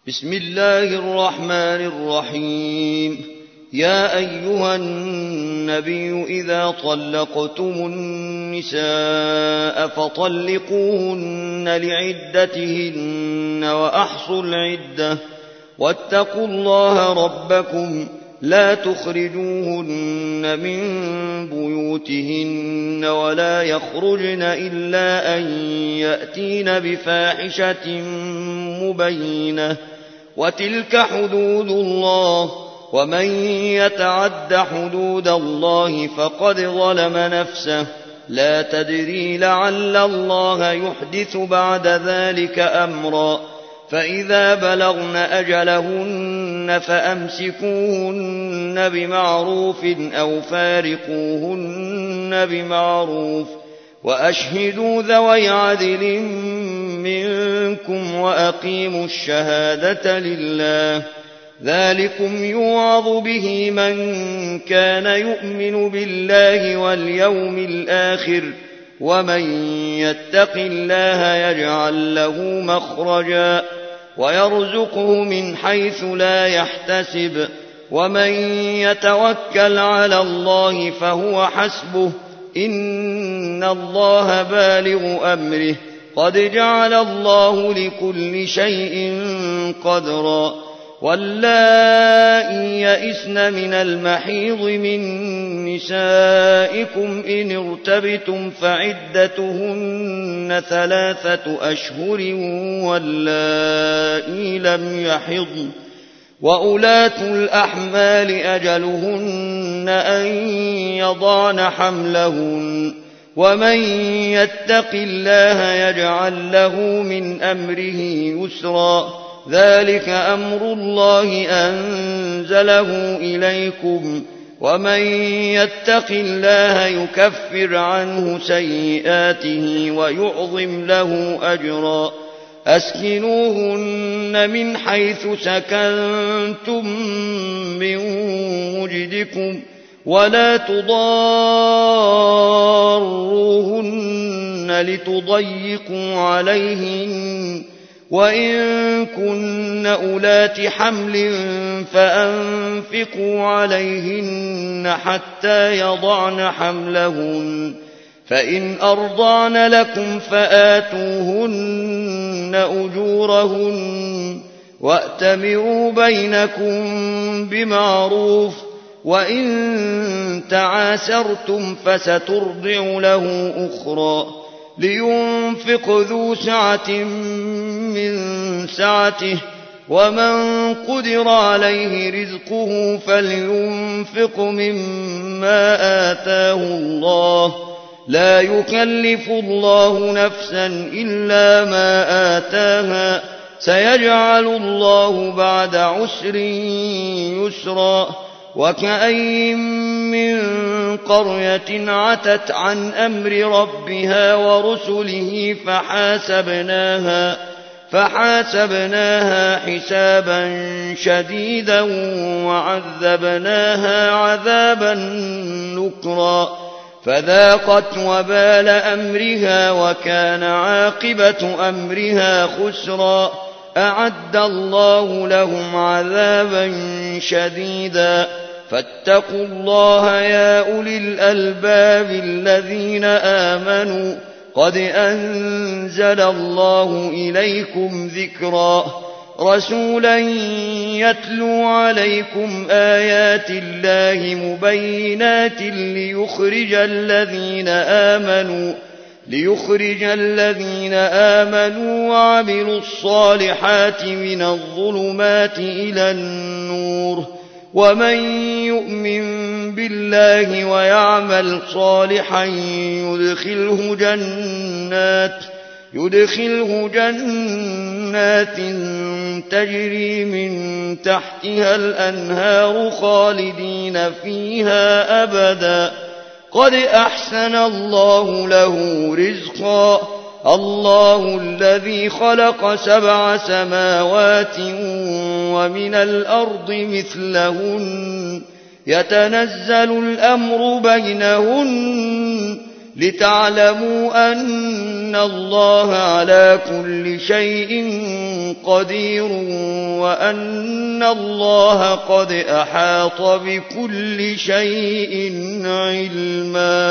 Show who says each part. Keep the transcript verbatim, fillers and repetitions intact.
Speaker 1: بسم الله الرحمن الرحيم. يا أيها النبي إذا طلقتم النساء فطلقوهن لعدتهن وأحصوا العدة واتقوا الله ربكم لا تخرجوهن من بيوتهن ولا يخرجن إلا أن يأتين بفاحشة مبينة وتلك حدود الله ومن يتعد حدود الله فقد ظلم نفسه لا تدري لعل الله يحدث بعد ذلك أمرا فإذا بلغن أجلهن فأمسكوهن بمعروف أو فارقوهن بمعروف وأشهدوا ذوي عدل منكم وأقيموا الشهادة لله ذلكم يوعظ به من كان يؤمن بالله واليوم الآخر ومن يتق الله يجعل له مخرجا ويرزقه من حيث لا يحتسب ومن يتوكل على الله فهو حسبه إن الله بالغ أمره قد جعل الله لكل شيء قدرا واللائي يئسن من المحيض من نسائكم إن ارتبتم فعدتهن ثلاثة أشهر واللائي لم يحضن وأولاة الأحمال أجلهن أن يضعن حملهن ومن يتق الله يجعل له من أمره يسرا ذلك أمر الله أنزله إليكم ومن يتق الله يكفر عنه سيئاته ويعظم له أجرا أسكنوهن من حيث سكنتم من وجدكم ولا تضاروهن لتضيقوا عليهن وإن كن أولات حمل فأنفقوا عليهن حتى يضعن حملهن فإن أرضعن لكم فآتوهن أجورهن وأتمروا بينكم بمعروف وإن تعاسرتم فسترضع له أخرى لينفق ذو سعة من سعته ومن قدر عليه رزقه فلينفق مما آتاه الله لا يكلف الله نفسا إلا ما آتاها سيجعل الله بعد عسر يسرا وكأين من قرية عتت عن أمر ربها ورسله فحاسبناها فحاسبناها حسابا شديدا وعذبناها عذابا نكرا فذاقت وبال أمرها وكان عاقبة أمرها خسرا أعد الله لهم عذابا شديدا فاتقوا الله يا أولي الألباب الذين آمنوا قد أنزل الله إليكم ذكرا رسولا يتلو عليكم آيات الله مبينات ليخرج الذين آمنوا ليخرج الذين آمنوا وعملوا الصالحات من الظلمات إلى النور ومن يؤمن بالله ويعمل صالحا يدخله جنات يدخله جنات تجري من تحتها الأنهار خالدين فيها أبدا قد أحسن الله له رزقا الله الذي خلق سبع سماوات ومن الأرض مثلهن يتنزل الأمر بينهن لتعلموا أن الله على كل شيء قدير وأن الله قد أحاط بكل شيء علما.